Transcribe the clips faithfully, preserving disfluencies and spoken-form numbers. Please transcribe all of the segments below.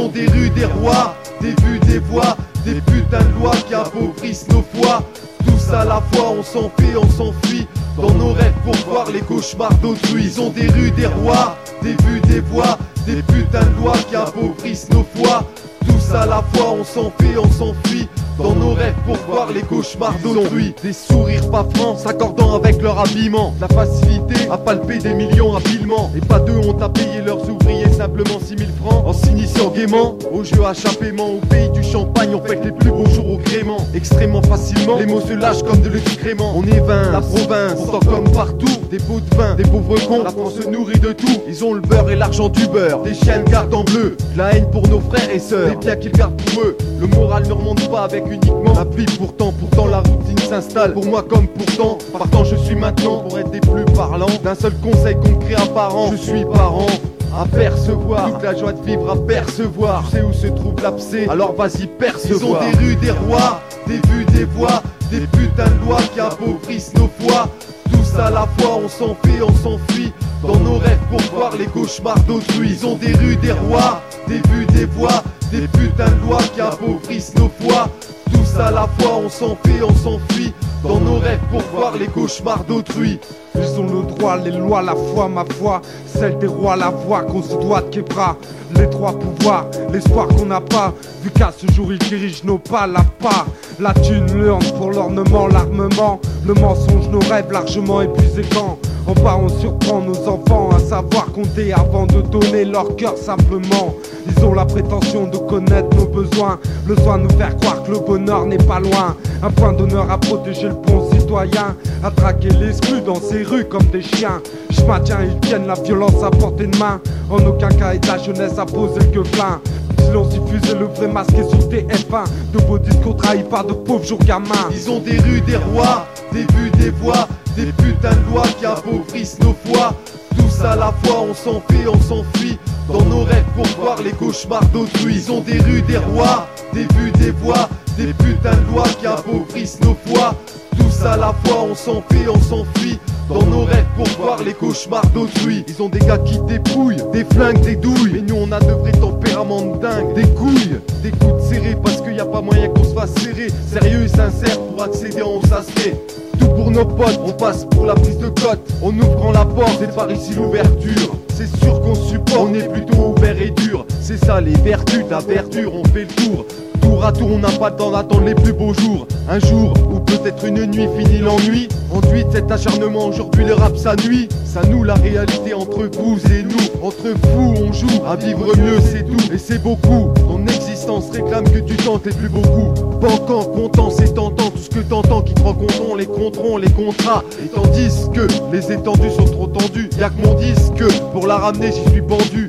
ont des rues, des rois, des vues, des voix, des putains de lois qui appauvrissent nos foi. Tous à la fois, on s'enfuit, on s'enfuit dans nos rêves pour voir les cauchemars d'autrui. Ils ont des rues, des rois, des vues, des voix, des putains de lois qui appauvrissent nos foi. Tous à la fois, on s'enfuit, on s'enfuit dans nos rêves pour voir les cauchemars d'autrui. Des sourires pas francs s'accordant avec leur habillement, la facilité à palper des millions habilement. Et pas deux ont à payer leurs ouvriers simplement six mille francs en s'initiant gaiement au jeu à paiement. Au pays du champagne, on fête les plus beaux jours au gréement. Extrêmement facilement, les mots se lâchent comme de l'excrément. On est vain, la province, pourtant comme partout, des pots de vin, des pauvres cons. La France se nourrit de tout, ils ont le beurre et l'argent du beurre. Des chiens de garde en bleu, de la haine pour nos frères et sœurs, des biens qu'ils gardent pour eux. Le moral ne remonte pas avec uniquement la pluie. Pourtant, pourtant la routine s'installe pour moi comme pourtant. Partant je suis maintenant pour être des plus parlants. D'un seul conseil concret apparent, je suis parent. À percevoir, toute la joie de vivre à percevoir. Tu sais où se trouve l'abcès, alors vas-y percevoir. Ils ont des rues, des rois, des vues, des voix, des putains de lois qui appauvrissent nos foi. Tous à la fois, on s'enfuit, on s'enfuit dans nos rêves pour voir les cauchemars d'autrui. Ils ont des rues, des rois, des vues, des voix, des putains de lois qui appauvrissent nos foi. Tous à la fois, on s'enfuit, on s'enfuit dans nos rêves pour voir les cauchemars d'autrui. Ils ont le droit, les lois, la foi, ma foi, celle des rois, la voix qu'on se doit de Kébra. Les trois pouvoirs, l'espoir qu'on n'a pas, vu qu'à ce jour ils dirigent nos pas, la part. La thune, l'urne pour l'ornement, l'armement, le mensonge, nos rêves largement épuisés quand en bas on surprend nos enfants à savoir compter avant de donner leur cœur simplement. Ils ont la prétention de connaître nos besoins, le soin de nous faire croire que le bonheur n'est pas loin. Un point d'honneur à protéger le bon citoyen, à traquer l'exclu dans ces rues comme des chiens. Je maintiens, ils tiennent la violence à portée de main. En aucun cas aide la jeunesse à poser le gueulin. Silence diffusé, le vrai masqué sur T F un. De beaux discours trahis par de pauvres jours gamins. Ils ont des rues, des rois, des vues, des voix, des putains de lois qui appauvrissent nos foi. Tous à la fois, on s'enfuit, on s'enfuit dans nos rêves pour voir les cauchemars d'autrui. Ils ont des rues, des rois, des vues, des voix, des putains de lois qui appauvrissent nos foi. Tous à la fois, on s'enfuit, on s'enfuit dans nos rêves pour voir les cauchemars d'autrui. Ils ont des gars qui dépouillent, des flingues, des douilles. Mais nous on a de vrais tempéraments de dingue, des couilles, des coudes serrés parce qu'il n'y a pas moyen qu'on se fasse serrer. Sérieux et sincère pour accéder en haut ça se fait. Tout pour nos potes, on passe pour la prise de cote. En ouvrant la porte, c'est par ici l'ouverture. C'est sûr qu'on supporte, on est plutôt ouvert et dur. C'est ça les vertus de la verdure, on fait le tour. Tour à tour, on n'a pas le temps d'attendre les plus beaux jours. Un jour, ou peut-être une nuit, finit l'ennui. Enduit cet acharnement, aujourd'hui le rap ça nuit. Ça nous la réalité entre vous et nous. Entre fous on joue, à vivre mieux c'est tout. Et c'est beaucoup, ton existence réclame que tu tentes et plus beaucoup. Banquant, content, c'est tentant, tout ce que t'entends qui te rend content, les controns, les contrats. Et tandis que les étendues sont trop tendues, y'a que mon disque, pour la ramener j'y suis pendu.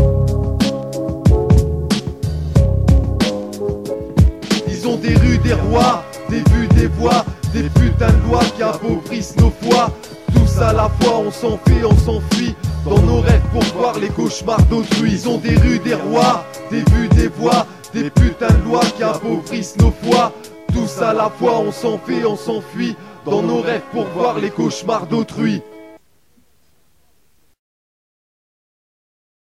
Ils ont des rues, des rois, des vues, des voix, des putains de lois qui appauvrissent nos foi. Tous à la fois, on s'enfuit, on s'enfuit dans nos rêves pour voir les cauchemars d'autrui. Ils ont des rues, des rois, des vues, des voix, des putains de lois qui appauvrissent nos foi. Tous à la fois, on s'enfuit, on s'enfuit dans nos rêves pour voir les cauchemars d'autrui.